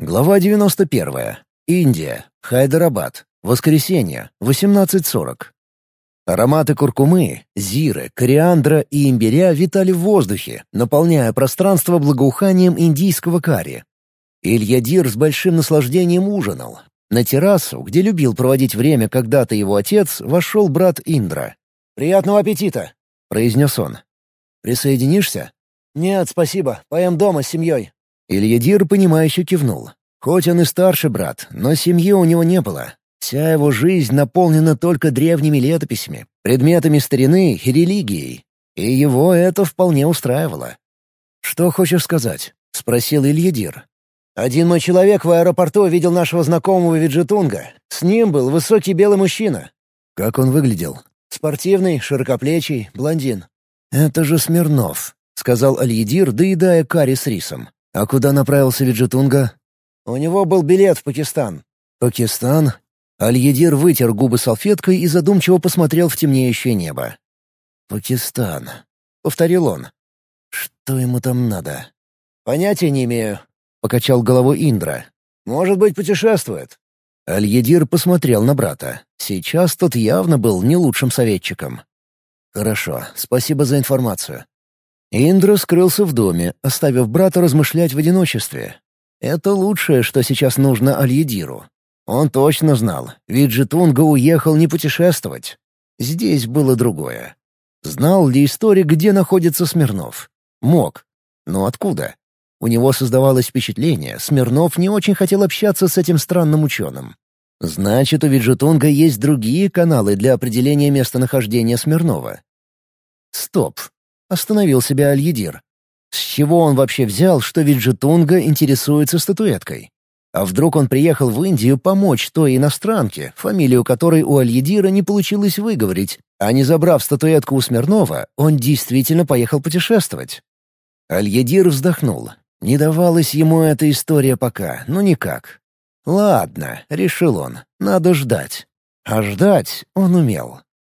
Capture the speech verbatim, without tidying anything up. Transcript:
Глава девяносто первая. Индия. Хайдарабад. Воскресенье. восемнадцать сорок. Ароматы куркумы, зиры, кориандра и имбиря витали в воздухе, наполняя пространство благоуханием индийского карри. Ильядир с большим наслаждением ужинал. На террасу, где любил проводить время когда-то его отец, вошел брат Индра. «Приятного аппетита!» — произнес он. «Присоединишься?» «Нет, спасибо. Поем дома с семьей». Ильядир, понимающе кивнул. Хоть он и старший брат, но семьи у него не было. Вся его жизнь наполнена только древними летописями, предметами старины и религией. И его это вполне устраивало. «Что хочешь сказать?» — спросил Ильядир. «Один мой человек в аэропорту видел нашего знакомого Виджетунга. С ним был высокий белый мужчина». «Как он выглядел?» «Спортивный, широкоплечий, блондин». «Это же Смирнов», — сказал Ильядир, доедая карри с рисом. «А куда направился Виджетунга?» «У него был билет в Пакистан». «Пакистан?» Ильядир вытер губы салфеткой и задумчиво посмотрел в темнеющее небо. «Пакистан», — повторил он. «Что ему там надо?» «Понятия не имею», — покачал головой Индра. «Может быть, путешествует». Ильядир посмотрел на брата. Сейчас тот явно был не лучшим советчиком. «Хорошо, спасибо за информацию». Индра скрылся в доме, оставив брата размышлять в одиночестве. Это лучшее, что сейчас нужно Ильядиру. Он точно знал, Виджетунга уехал не путешествовать. Здесь было другое. Знал ли историк, где находится Смирнов? Мог. Но откуда? У него создавалось впечатление, Смирнов не очень хотел общаться с этим странным ученым. Значит, у Виджетунга есть другие каналы для определения местонахождения Смирнова. Стоп. Остановил себя Ильядир. С чего он вообще взял, что Виджетунга интересуется статуэткой? А вдруг он приехал в Индию помочь той иностранке, фамилию которой у Ильядира не получилось выговорить, а не забрав статуэтку у Смирнова, он действительно поехал путешествовать? Ильядир вздохнул. Не давалась ему эта история пока, ну никак. «Ладно», — решил он, — «надо ждать». А ждать он умел.